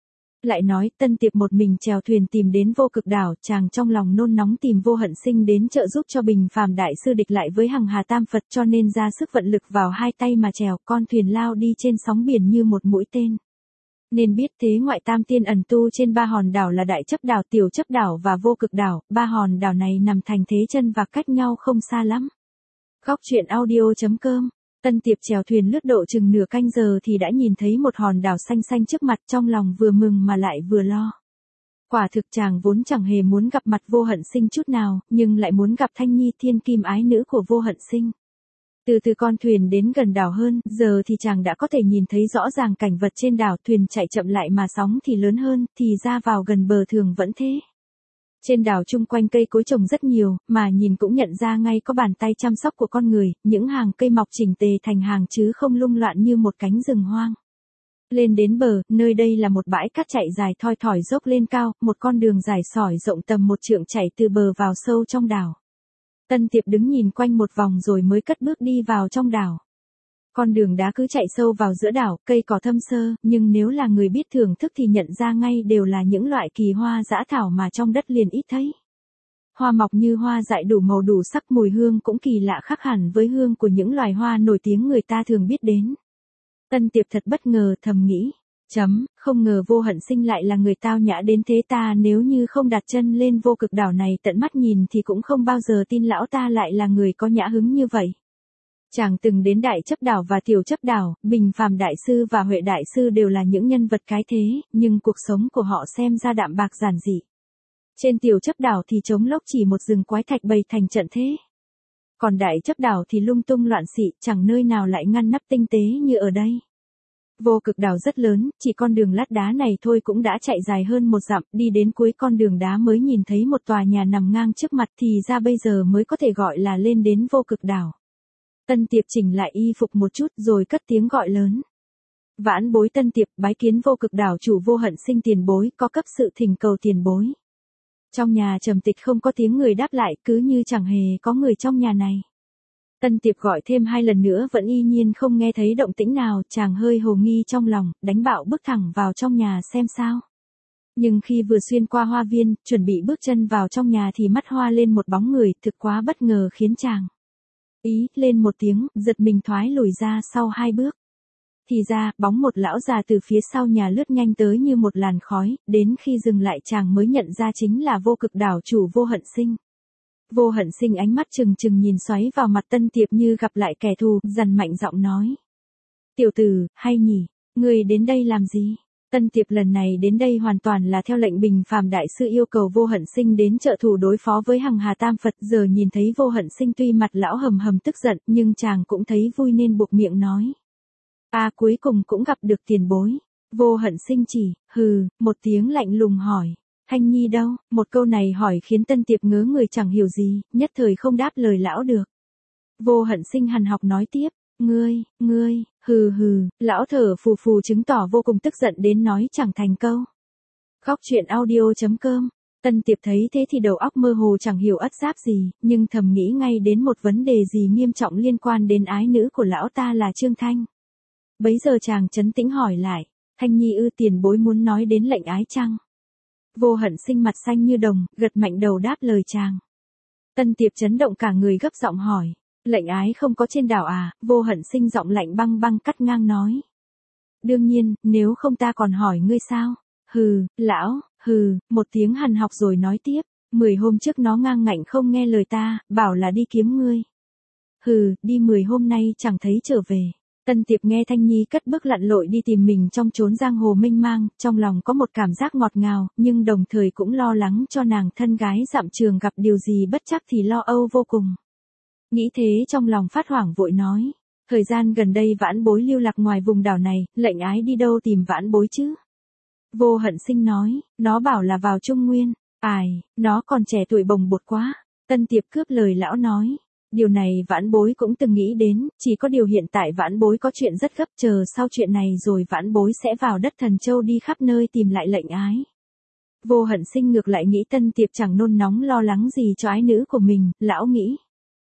Lại nói, Tân Tiệp một mình chèo thuyền tìm đến Vô Cực đảo, chàng trong lòng nôn nóng tìm Vô Hận Sinh đến trợ giúp cho Bình Phàm đại sư địch lại với Hằng Hà Tam Phật, cho nên ra sức vận lực vào hai tay mà chèo, con thuyền lao đi trên sóng biển như một mũi tên. Nên biết thế ngoại tam tiên ẩn tu trên ba hòn đảo là Đại Chấp đảo, Tiểu Chấp đảo và Vô Cực đảo, ba hòn đảo này nằm thành thế chân và cách nhau không xa lắm. Góc truyện audio.com. Tân Tiệp chèo thuyền lướt độ chừng nửa canh giờ thì đã nhìn thấy một hòn đảo xanh xanh trước mặt, trong lòng vừa mừng mà lại vừa lo. Quả thực chàng vốn chẳng hề muốn gặp mặt Vô Hận Sinh chút nào, nhưng lại muốn gặp Thanh Nhi, thiên kim ái nữ của Vô Hận Sinh. Từ từ con thuyền đến gần đảo hơn, giờ thì chàng đã có thể nhìn thấy rõ ràng cảnh vật trên đảo, thuyền chạy chậm lại mà sóng thì lớn hơn, thì ra vào gần bờ thường vẫn thế. Trên đảo chung quanh cây cối trồng rất nhiều, mà nhìn cũng nhận ra ngay có bàn tay chăm sóc của con người, những hàng cây mọc chỉnh tề thành hàng chứ không lung loạn như một cánh rừng hoang. Lên đến bờ, nơi đây là một bãi cát chạy dài thoi thỏi dốc lên cao, một con đường dài sỏi rộng tầm 1 trượng chạy từ bờ vào sâu trong đảo. Tân Tiệp đứng nhìn quanh một vòng rồi mới cất bước đi vào trong đảo. Con đường đá cứ chạy sâu vào giữa đảo, cây cỏ thâm sơ, nhưng nếu là người biết thưởng thức thì nhận ra ngay đều là những loại kỳ hoa dã thảo mà trong đất liền ít thấy. Hoa mọc như hoa dại đủ màu đủ sắc, mùi hương cũng kỳ lạ khác hẳn với hương của những loài hoa nổi tiếng người ta thường biết đến. Tân Tiệp thật bất ngờ, thầm nghĩ, không ngờ Vô Hận Sinh lại là người tao nhã đến thế, ta nếu như không đặt chân lên Vô Cực đảo này tận mắt nhìn thì cũng không bao giờ tin lão ta lại là người có nhã hứng như vậy. Chàng từng đến Đại Chấp đảo và Tiểu Chấp đảo, Bình Phàm đại sư và Huệ đại sư đều là những nhân vật cái thế, nhưng cuộc sống của họ xem ra đạm bạc giản dị. Trên Tiểu Chấp đảo thì trống lốc chỉ một rừng quái thạch bày thành trận thế. Còn Đại Chấp đảo thì lung tung loạn xị, chẳng nơi nào lại ngăn nắp tinh tế như ở đây. Vô Cực đảo rất lớn, chỉ con đường lát đá này thôi cũng đã chạy dài hơn 1 dặm, đi đến cuối con đường đá mới nhìn thấy một tòa nhà nằm ngang trước mặt, thì ra bây giờ mới có thể gọi là lên đến Vô Cực đảo. Tân Tiệp chỉnh lại y phục một chút rồi cất tiếng gọi lớn. Vãn bối Tân Tiệp bái kiến Vô Cực đảo chủ Vô Hận Sinh tiền bối, có cấp sự thỉnh cầu tiền bối. Trong nhà trầm tịch không có tiếng người đáp lại, cứ như chẳng hề có người trong nhà này. Tân Tiệp gọi thêm 2 lần nữa vẫn y nhiên không nghe thấy động tĩnh nào, chàng hơi hồ nghi trong lòng, đánh bạo bước thẳng vào trong nhà xem sao. Nhưng khi vừa xuyên qua hoa viên, chuẩn bị bước chân vào trong nhà thì mắt hoa lên một bóng người, thực quá bất ngờ khiến chàng lên một tiếng, giật mình thoái lùi ra sau 2 bước. Thì ra, bóng một lão già từ phía sau nhà lướt nhanh tới như một làn khói, đến khi dừng lại chàng mới nhận ra chính là Vô Cực đảo chủ Vô Hận Sinh. Vô Hận Sinh ánh mắt trừng trừng nhìn xoáy vào mặt Tân Tiệp như gặp lại kẻ thù, dằn mạnh giọng nói. Tiểu tử, hay nhỉ, ngươi đến đây làm gì? Tân Tiệp lần này đến đây hoàn toàn là theo lệnh Bình Phàm đại sư yêu cầu Vô Hận Sinh đến trợ thủ đối phó với Hằng Hà Tam Phật. Giờ nhìn thấy Vô Hận Sinh tuy mặt lão hầm hầm tức giận, nhưng chàng cũng thấy vui nên buộc miệng nói. Cuối cùng cũng gặp được tiền bối. Vô Hận Sinh chỉ, một tiếng lạnh lùng hỏi. Thanh Nhi đâu? Một câu này hỏi khiến Tân Tiệp ngớ người chẳng hiểu gì, nhất thời không đáp lời lão được. Vô Hận Sinh hằn học nói tiếp. Ngươi, lão thở phù phù chứng tỏ vô cùng tức giận đến nói chẳng thành câu. Góc truyện audio.com. Tân Tiệp thấy thế thì đầu óc mơ hồ chẳng hiểu ất giáp gì, nhưng thầm nghĩ ngay đến một vấn đề gì nghiêm trọng liên quan đến ái nữ của lão ta là Trương Thanh. Bấy giờ chàng trấn tĩnh hỏi lại, Thanh Nhi tiền bối muốn nói đến lệnh ái chăng? Vô Hận Sinh mặt xanh như đồng, gật mạnh đầu đáp lời chàng. Tân Tiệp chấn động cả người gấp giọng hỏi. Lệnh ái không có trên đảo à? Vô Hận Sinh giọng lạnh băng băng cắt ngang nói. Đương nhiên, nếu không ta còn hỏi ngươi sao? Lão, một tiếng hằn học rồi nói tiếp. 10 hôm trước nó ngang ngạnh không nghe lời ta, bảo là đi kiếm ngươi. Đi 10 hôm nay chẳng thấy trở về. Tân Tiệp nghe Thanh Nhi cất bước lặn lội đi tìm mình trong chốn giang hồ mênh mang, trong lòng có một cảm giác ngọt ngào, nhưng đồng thời cũng lo lắng cho nàng thân gái dặm trường gặp điều gì bất trắc thì lo âu vô cùng. Nghĩ thế trong lòng phát hoảng vội nói. Thời gian gần đây vãn bối lưu lạc ngoài vùng đảo này, lệnh ái đi đâu tìm vãn bối chứ? Vô Hận Sinh nói, nó bảo là vào Trung Nguyên. Nó còn trẻ tuổi bồng bột quá. Tân Tiệp cướp lời lão nói. Điều này vãn bối cũng từng nghĩ đến, chỉ có điều hiện tại vãn bối có chuyện rất gấp, chờ sau chuyện này rồi vãn bối sẽ vào đất Thần Châu đi khắp nơi tìm lại lệnh ái. Vô Hận Sinh ngược lại nghĩ Tân Tiệp chẳng nôn nóng lo lắng gì cho ái nữ của mình, lão nghĩ.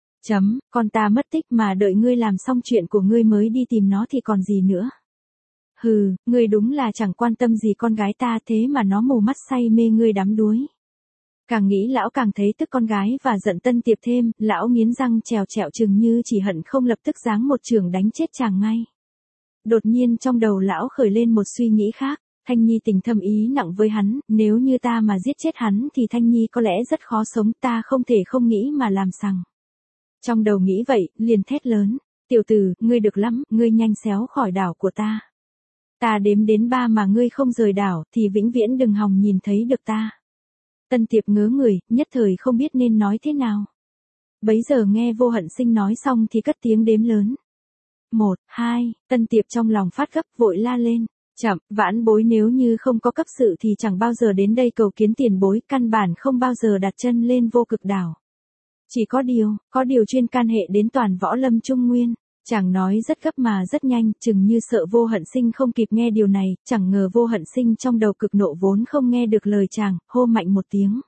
Con ta mất tích mà đợi ngươi làm xong chuyện của ngươi mới đi tìm nó thì còn gì nữa. Hừ, ngươi đúng là chẳng quan tâm gì con gái ta thế mà nó mù mắt say mê ngươi đắm đuối. Càng nghĩ lão càng thấy tức con gái và giận Tân Tiệp thêm, lão nghiến răng trèo trẹo chừng như chỉ hận không lập tức giáng một chưởng đánh chết chàng ngay. Đột nhiên trong đầu lão khởi lên một suy nghĩ khác, Thanh Nhi tình thâm ý nặng với hắn, nếu như ta mà giết chết hắn thì Thanh Nhi có lẽ rất khó sống, ta không thể không nghĩ mà làm sằng. Trong đầu nghĩ vậy, liền thét lớn, tiểu tử, ngươi được lắm, ngươi nhanh xéo khỏi đảo của ta. Ta đếm đến 3 mà ngươi không rời đảo thì vĩnh viễn đừng hòng nhìn thấy được ta. Tân Tiệp ngớ người, nhất thời không biết nên nói thế nào. Bấy giờ nghe Vô Hận Sinh nói xong thì cất tiếng đếm lớn. 1, 2, Tân Tiệp trong lòng phát gấp vội la lên. Chậm, vãn bối nếu như không có cấp sự thì chẳng bao giờ đến đây cầu kiến tiền bối, căn bản không bao giờ đặt chân lên Vô Cực đảo. Chỉ có điều chuyên can hệ đến toàn võ lâm trung nguyên. Chàng nói rất gấp mà rất nhanh, chừng như sợ Vô Hận Sinh không kịp nghe điều này, chẳng ngờ Vô Hận Sinh trong đầu cực nộ vốn không nghe được lời chàng, hô mạnh một tiếng.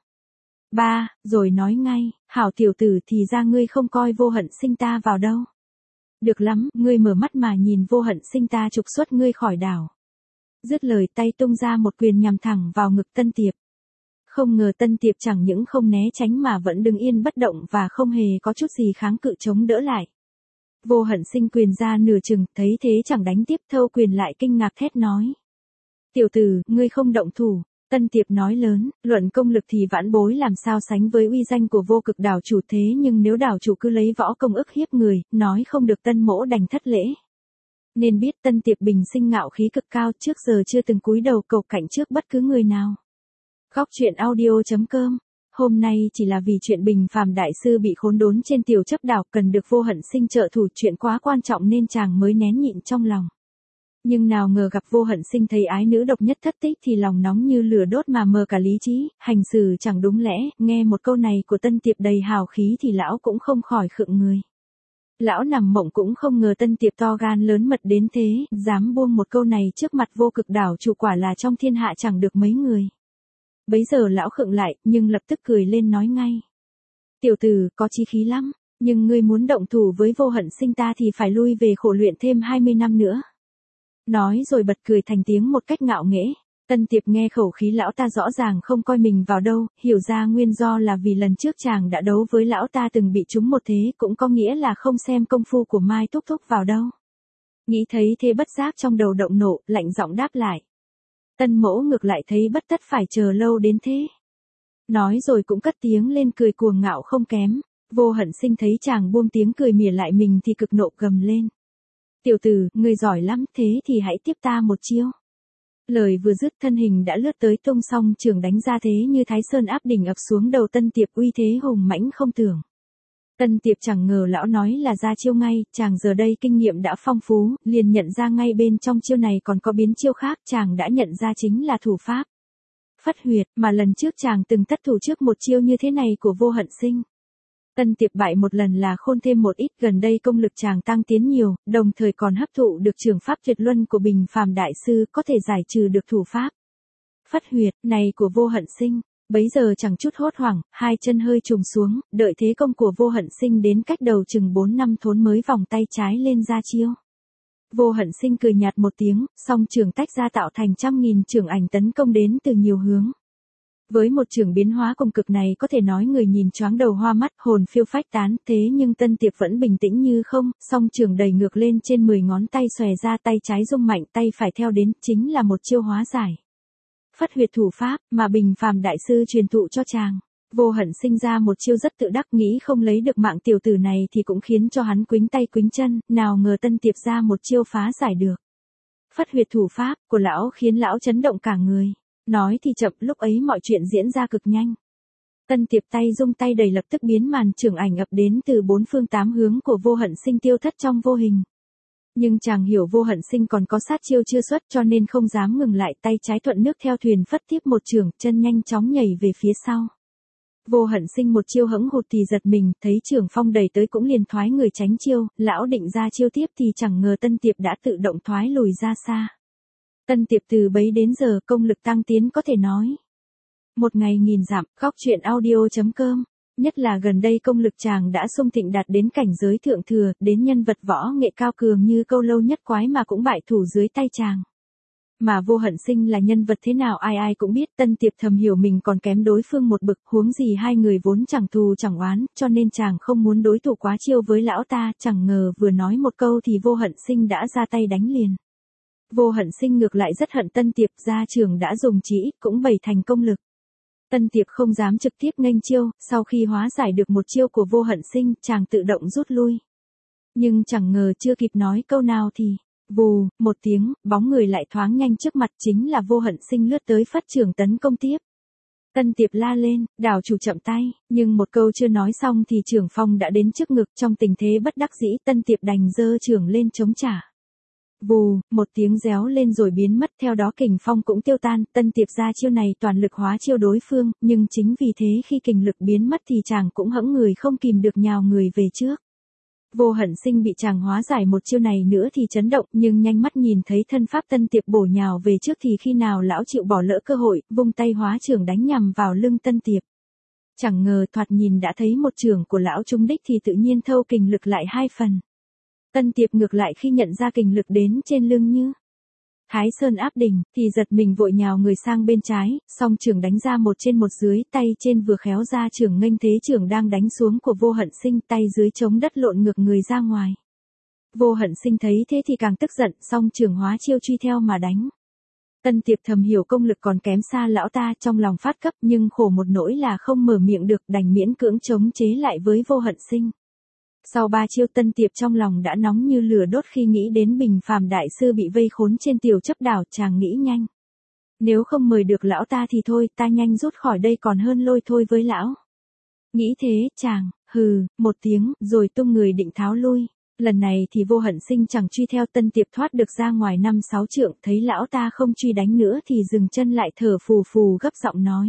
3, rồi nói ngay, hảo tiểu tử thì ra ngươi không coi Vô Hận Sinh ta vào đâu. Được lắm, ngươi mở mắt mà nhìn Vô Hận Sinh ta trục xuất ngươi khỏi đảo. Dứt lời tay tung ra một quyền nhằm thẳng vào ngực Tân Tiệp. Không ngờ Tân Tiệp chẳng những không né tránh mà vẫn đứng yên bất động và không hề có chút gì kháng cự chống đỡ lại. Vô Hận Sinh quyền ra nửa chừng, thấy thế chẳng đánh tiếp, thâu quyền lại kinh ngạc thét nói. Tiểu tử, ngươi không động thủ. Tân Tiệp nói lớn, luận công lực thì vãn bối làm sao sánh với uy danh của Vô Cực đảo chủ, thế nhưng nếu đảo chủ cứ lấy võ công ức hiếp người, nói không được Tân mỗ đành thất lễ. Nên biết Tân Tiệp bình sinh ngạo khí cực cao, trước giờ chưa từng cúi đầu cầu cạnh trước bất cứ người nào. Góc truyện audio.com. Hôm nay chỉ là vì chuyện Bình Phàm đại sư bị khốn đốn trên Tiểu Chấp đảo, cần được Vô Hận Sinh trợ thủ, chuyện quá quan trọng nên chàng mới nén nhịn trong lòng. Nhưng nào ngờ gặp Vô Hận Sinh thấy ái nữ độc nhất thất tích thì lòng nóng như lửa đốt mà mờ cả lý trí, hành xử chẳng đúng lẽ, nghe một câu này của Tân Tiệp đầy hào khí thì lão cũng không khỏi khựng người. Lão nằm mộng cũng không ngờ Tân Tiệp to gan lớn mật đến thế, dám buông một câu này trước mặt Vô Cực đảo chủ, quả là trong thiên hạ chẳng được mấy người. Bấy giờ lão khựng lại, nhưng lập tức cười lên nói ngay. Tiểu tử, có chí khí lắm, nhưng ngươi muốn động thủ với Vô Hận Sinh ta thì phải lui về khổ luyện thêm 20 năm nữa. Nói rồi bật cười thành tiếng một cách ngạo nghễ. Tân Tiệp nghe khẩu khí lão ta rõ ràng không coi mình vào đâu, hiểu ra nguyên do là vì lần trước chàng đã đấu với lão ta từng bị trúng một thế, cũng có nghĩa là không xem công phu của Mai Thúc Thúc vào đâu. Nghĩ thấy thế bất giác trong đầu động nộ, lạnh giọng đáp lại. Tân mỗ ngược lại thấy bất tất phải chờ lâu đến thế. Nói rồi cũng cất tiếng lên cười cuồng ngạo không kém. Vô Hận Sinh thấy chàng buông tiếng cười mỉa lại mình thì cực nộ gầm lên. Tiểu tử, ngươi giỏi lắm, thế thì hãy tiếp ta một chiêu. Lời vừa dứt thân hình đã lướt tới, tung song trường đánh ra thế như Thái Sơn áp đỉnh ập xuống đầu Tân Tiệp, uy thế hùng mãnh không tưởng. Tân Tiệp chẳng ngờ lão nói là ra chiêu ngay, chàng giờ đây kinh nghiệm đã phong phú, liền nhận ra ngay bên trong chiêu này còn có biến chiêu khác, chàng đã nhận ra chính là thủ pháp Phất Huyệt, mà lần trước chàng từng thất thủ trước một chiêu như thế này của Vô Hận Sinh. Tân Tiệp bại một lần là khôn thêm một ít, gần đây công lực chàng tăng tiến nhiều, đồng thời còn hấp thụ được trường pháp tuyệt luân của Bình Phàm đại sư, có thể giải trừ được thủ pháp Phất Huyệt này của Vô Hận Sinh. Bấy giờ chẳng chút hốt hoảng, hai chân hơi trùng xuống, đợi thế công của Vô Hận Sinh đến cách đầu chừng 4 năm thốn mới vòng tay trái lên ra chiêu. Vô Hận Sinh cười nhạt một tiếng, song trường tách ra tạo thành trăm nghìn chưởng ảnh tấn công đến từ nhiều hướng. Với một chưởng biến hóa cùng cực này có thể nói người nhìn choáng đầu hoa mắt, hồn phiêu phách tán, thế nhưng Tân Tiệp vẫn bình tĩnh như không, song chưởng đẩy ngược lên trên 10 ngón tay xòe ra, tay trái rung mạnh, tay phải theo đến, chính là một chiêu hóa giải Phất Huyệt thủ pháp mà Bình Phàm đại sư truyền thụ cho chàng. Vô Hận Sinh ra một chiêu rất tự đắc, nghĩ không lấy được mạng tiểu tử này thì cũng khiến cho hắn quính tay quính chân, nào ngờ Tân Tiệp ra một chiêu phá giải được Phất Huyệt thủ pháp của lão khiến lão chấn động cả người. Nói thì chậm, lúc ấy mọi chuyện diễn ra cực nhanh. Tân Tiệp tay rung tay đẩy, lập tức biến màn chưởng ảnh ập đến từ 4 phương 8 hướng của Vô Hận Sinh tiêu thất trong vô hình. Nhưng chàng hiểu Vô Hận Sinh còn có sát chiêu chưa xuất cho nên không dám ngừng lại, tay trái thuận nước theo thuyền phất tiếp một chưởng, chân nhanh chóng nhảy về phía sau. Vô Hận Sinh một chiêu hẫng hụt thì giật mình, thấy chưởng phong đẩy tới cũng liền thoái người tránh chiêu, lão định ra chiêu tiếp thì chẳng ngờ Tân Tiệp đã tự động thoái lùi ra xa. Tân Tiệp từ bấy đến giờ công lực tăng tiến có thể nói một ngày nghìn dặm. Góc truyện audio.com. Nhất là gần đây công lực chàng đã sung thịnh đạt đến cảnh giới thượng thừa, đến nhân vật võ nghệ cao cường như Câu Lâu Nhất Quái mà cũng bại thủ dưới tay chàng. mà Vô Hận Sinh là nhân vật thế nào ai ai cũng biết. Tân Tiệp thầm hiểu mình còn kém đối phương một bậc, huống gì hai người vốn chẳng thù chẳng oán, cho nên chàng không muốn đối thủ quá chiêu với lão ta. Chẳng ngờ vừa nói một câu thì Vô Hận Sinh đã ra tay đánh liền. Vô Hận Sinh ngược lại rất hận Tân Tiệp, gia trưởng đã dùng chỉ ít cũng bày thành công lực. Tân Tiệp không dám trực tiếp nghênh chiêu, sau khi hóa giải được một chiêu của Vô Hận Sinh, chàng tự động rút lui. Nhưng chẳng ngờ chưa kịp nói câu nào thì, vù, một tiếng, bóng người lại thoáng nhanh trước mặt, chính là Vô Hận Sinh lướt tới phát trưởng tấn công tiếp. Tân Tiệp la lên, đảo chủ chậm tay, nhưng một câu chưa nói xong thì trưởng phong đã đến trước ngực. Trong tình thế bất đắc dĩ, Tân Tiệp đành giơ trưởng lên chống trả. Vù, một tiếng réo lên rồi biến mất, theo đó kình phong cũng tiêu tan. Tân Tiệp ra chiêu này toàn lực hóa chiêu đối phương, nhưng chính vì thế khi kình lực biến mất thì chàng cũng hẫng người không kìm được nhào người về trước. Vô Hận Sinh bị chàng hóa giải một chiêu này nữa thì chấn động, nhưng nhanh mắt nhìn thấy thân pháp Tân Tiệp bổ nhào về trước thì khi nào lão chịu bỏ lỡ cơ hội, vung tay hóa trưởng đánh nhằm vào lưng Tân Tiệp. Chẳng ngờ thoạt nhìn đã thấy một trưởng của lão trúng đích thì tự nhiên thâu kình lực lại 2 phần. Tân Tiệp ngược lại khi nhận ra kình lực đến trên lưng như Thái Sơn áp đỉnh, thì giật mình vội nhào người sang bên trái, song trưởng đánh ra một trên một dưới, tay trên vừa khéo ra trưởng nghênh thế trưởng đang đánh xuống của Vô Hận Sinh, tay dưới chống đất lộn ngược người ra ngoài. Vô Hận Sinh thấy thế thì càng tức giận, song trưởng hóa chiêu truy theo mà đánh. Tân Tiệp thầm hiểu công lực còn kém xa lão ta, trong lòng phát cấp, nhưng khổ một nỗi là không mở miệng được, đành miễn cưỡng chống chế lại với Vô Hận Sinh. Sau 3 chiêu, Tân Tiệp trong lòng đã nóng như lửa đốt khi nghĩ đến Bình Phàm đại sư bị vây khốn trên tiểu chấp đảo. Chàng nghĩ nhanh, nếu không mời được lão ta thì thôi, ta nhanh rút khỏi đây còn hơn lôi thôi với lão. Nghĩ thế, chàng hừ một tiếng, rồi tung người định tháo lui. Lần này thì Vô Hận Sinh chẳng truy theo. Tân Tiệp thoát được ra ngoài 5-6 trượng, thấy lão ta không truy đánh nữa thì dừng chân lại, thở phù phù gấp giọng nói: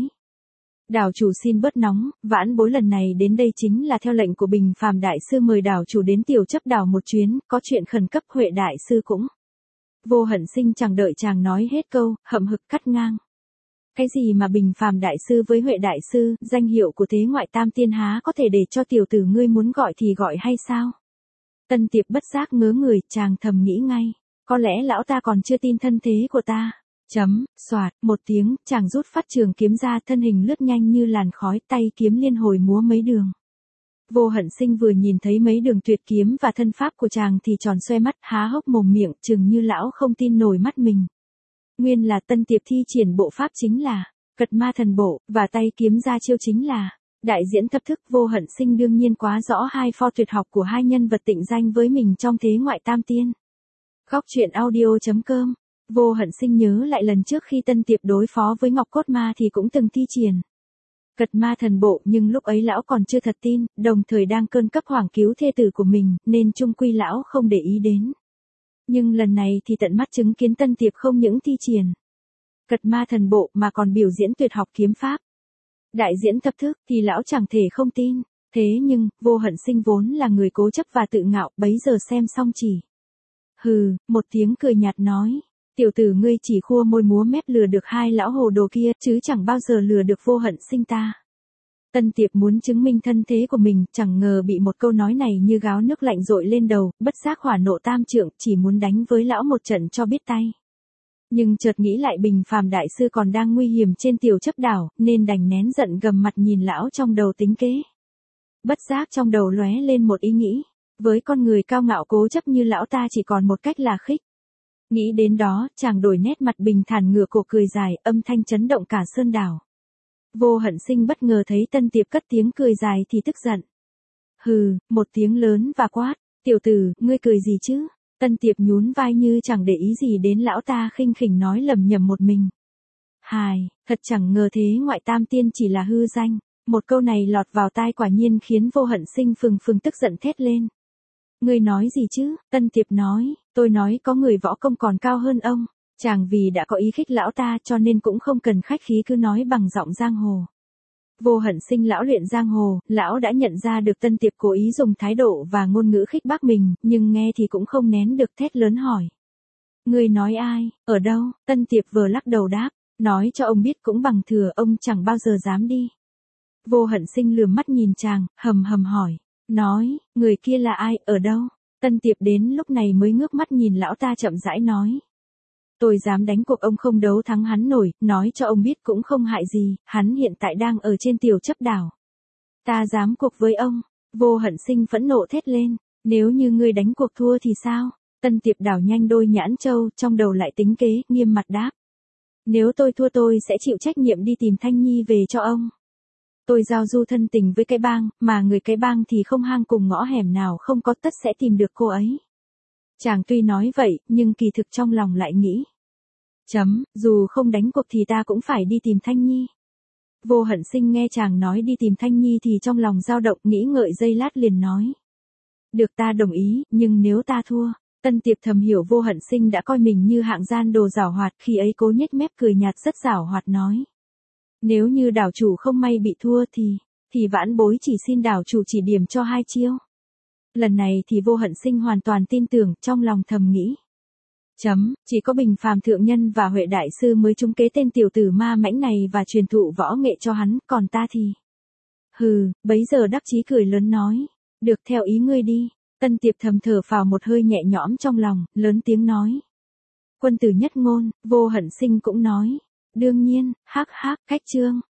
Đảo chủ xin bớt nóng, vãn bối lần này đến đây chính là theo lệnh của Bình Phàm đại sư, mời đảo chủ đến tiểu chấp đảo một chuyến, có chuyện khẩn cấp. Huệ đại sư cũng. Vô Hận Sinh chẳng đợi chàng nói hết câu, hậm hực cắt ngang: Cái gì mà Bình Phàm đại sư với Huệ đại sư, danh hiệu của thế ngoại tam tiên há có thể để cho tiểu tử ngươi muốn gọi thì gọi hay sao? Tân Tiệp bất giác ngớ người, chàng thầm nghĩ ngay, có lẽ lão ta còn chưa tin thân thế của ta. Xoạt, một tiếng, chàng rút phát trường kiếm ra, thân hình lướt nhanh như làn khói, tay kiếm liên hồi múa mấy đường. Vô Hận Sinh vừa nhìn thấy mấy đường tuyệt kiếm và thân pháp của chàng thì tròn xoe mắt, há hốc mồm miệng, chừng như lão không tin nổi mắt mình. Nguyên là Tân Tiệp thi triển bộ pháp chính là Cật Ma Thần Bộ, và tay kiếm ra chiêu chính là đại diễn thập thức. Vô Hận Sinh đương nhiên quá rõ hai pho tuyệt học của hai nhân vật tịnh danh với mình trong thế ngoại tam tiên. Góc truyện audio.com. Vô Hận Sinh nhớ lại lần trước khi Tân Tiệp đối phó với Ngọc Cốt Ma thì cũng từng thi triển Cật Ma Thần Bộ, nhưng lúc ấy lão còn chưa thật tin, đồng thời đang cơn cấp hoảng cứu thê tử của mình, nên chung quy lão không để ý đến. Nhưng lần này thì tận mắt chứng kiến Tân Tiệp không những thi triển Cật Ma Thần Bộ mà còn biểu diễn tuyệt học kiếm pháp đại diễn thập thức thì lão chẳng thể không tin. Thế nhưng, Vô Hận Sinh vốn là người cố chấp và tự ngạo, bấy giờ xem xong chỉ hừ một tiếng cười nhạt nói: Tiểu tử ngươi chỉ khua môi múa mép lừa được hai lão hồ đồ kia, chứ chẳng bao giờ lừa được Vô Hận Sinh ta. Tân Tiệp muốn chứng minh thân thế của mình, chẳng ngờ bị một câu nói này như gáo nước lạnh dội lên đầu, bất giác hỏa nộ tam trượng, chỉ muốn đánh với lão một trận cho biết tay. Nhưng chợt nghĩ lại Bình Phàm đại sư còn đang nguy hiểm trên tiểu chấp đảo, nên đành nén giận gầm mặt nhìn lão trong đầu tính kế. Bất giác trong đầu lóe lên một ý nghĩ, với con người cao ngạo cố chấp như lão ta chỉ còn một cách là khích. Nghĩ đến đó, chàng đổi nét mặt bình thản, ngửa cổ cười dài, âm thanh chấn động cả sơn đảo. Vô Hận Sinh bất ngờ thấy Tân Tiệp cất tiếng cười dài thì tức giận. Hừ, một tiếng lớn và quát: Tiểu tử, ngươi cười gì chứ? Tân Tiệp nhún vai như chẳng để ý gì đến lão ta, khinh khỉnh nói lẩm nhẩm một mình: Hài, thật chẳng ngờ thế ngoại tam tiên chỉ là hư danh. Một câu này lọt vào tai quả nhiên khiến Vô Hận Sinh phừng phừng tức giận thét lên. Ngươi nói gì chứ? Tân Tiệp nói: Tôi nói có người võ công còn cao hơn ông. Chàng vì đã có ý khích lão ta cho nên cũng không cần khách khí, cứ nói bằng giọng giang hồ. Vô Hận Sinh lão luyện giang hồ, lão đã nhận ra được Tân Tiệp cố ý dùng thái độ và ngôn ngữ khích bác mình, nhưng nghe thì cũng không nén được thét lớn hỏi: Ngươi nói ai, ở đâu? Tân Tiệp vừa lắc đầu đáp: Nói cho ông biết cũng bằng thừa, ông chẳng bao giờ dám đi. Vô Hận Sinh lườm mắt nhìn chàng, hầm hầm hỏi: Nói, người kia là ai, ở đâu? Tân Tiệp đến lúc này mới ngước mắt nhìn lão ta chậm rãi nói: Tôi dám đánh cuộc ông không đấu thắng hắn nổi, nói cho ông biết cũng không hại gì, hắn hiện tại đang ở trên tiểu chấp đảo. Ta dám cuộc với ông. Vô Hận Sinh phẫn nộ thét lên, nếu như ngươi đánh cuộc thua thì sao? Tân Tiệp đảo nhanh đôi nhãn châu, trong đầu lại tính kế, nghiêm mặt đáp. Nếu tôi thua tôi sẽ chịu trách nhiệm đi tìm Thanh Nhi về cho ông. Tôi giao du thân tình với cái bang, mà người cái bang thì không hang cùng ngõ hẻm nào không có tất sẽ tìm được cô ấy. Chàng tuy nói vậy, nhưng kỳ thực trong lòng lại nghĩ. Dù không đánh cuộc thì ta cũng phải đi tìm Thanh Nhi. Vô Hận Sinh nghe chàng nói đi tìm Thanh Nhi thì trong lòng dao động, nghĩ ngợi giây lát liền nói. Được, ta đồng ý, nhưng nếu ta thua. Tân Tiệp thầm hiểu Vô Hận Sinh đã coi mình như hạng gian đồ giảo hoạt, khi ấy cố nhếch mép cười nhạt rất giảo hoạt nói. Nếu như đảo chủ không may bị thua thì vãn bối chỉ xin đảo chủ chỉ điểm cho 2 chiêu. Lần này thì Vô Hận Sinh hoàn toàn tin tưởng, trong lòng thầm nghĩ. Chỉ có Bình Phàm thượng nhân và Huệ đại sư mới trúng kế tên tiểu tử ma mãnh này và truyền thụ võ nghệ cho hắn, còn ta thì. Hừ, bấy giờ đắc chí cười lớn nói. Được, theo ý ngươi đi. Tân Tiệp thầm thở phào một hơi nhẹ nhõm trong lòng, lớn tiếng nói. Quân tử nhất ngôn, Vô Hận Sinh cũng nói. Đương nhiên, hắc hắc, khách trương.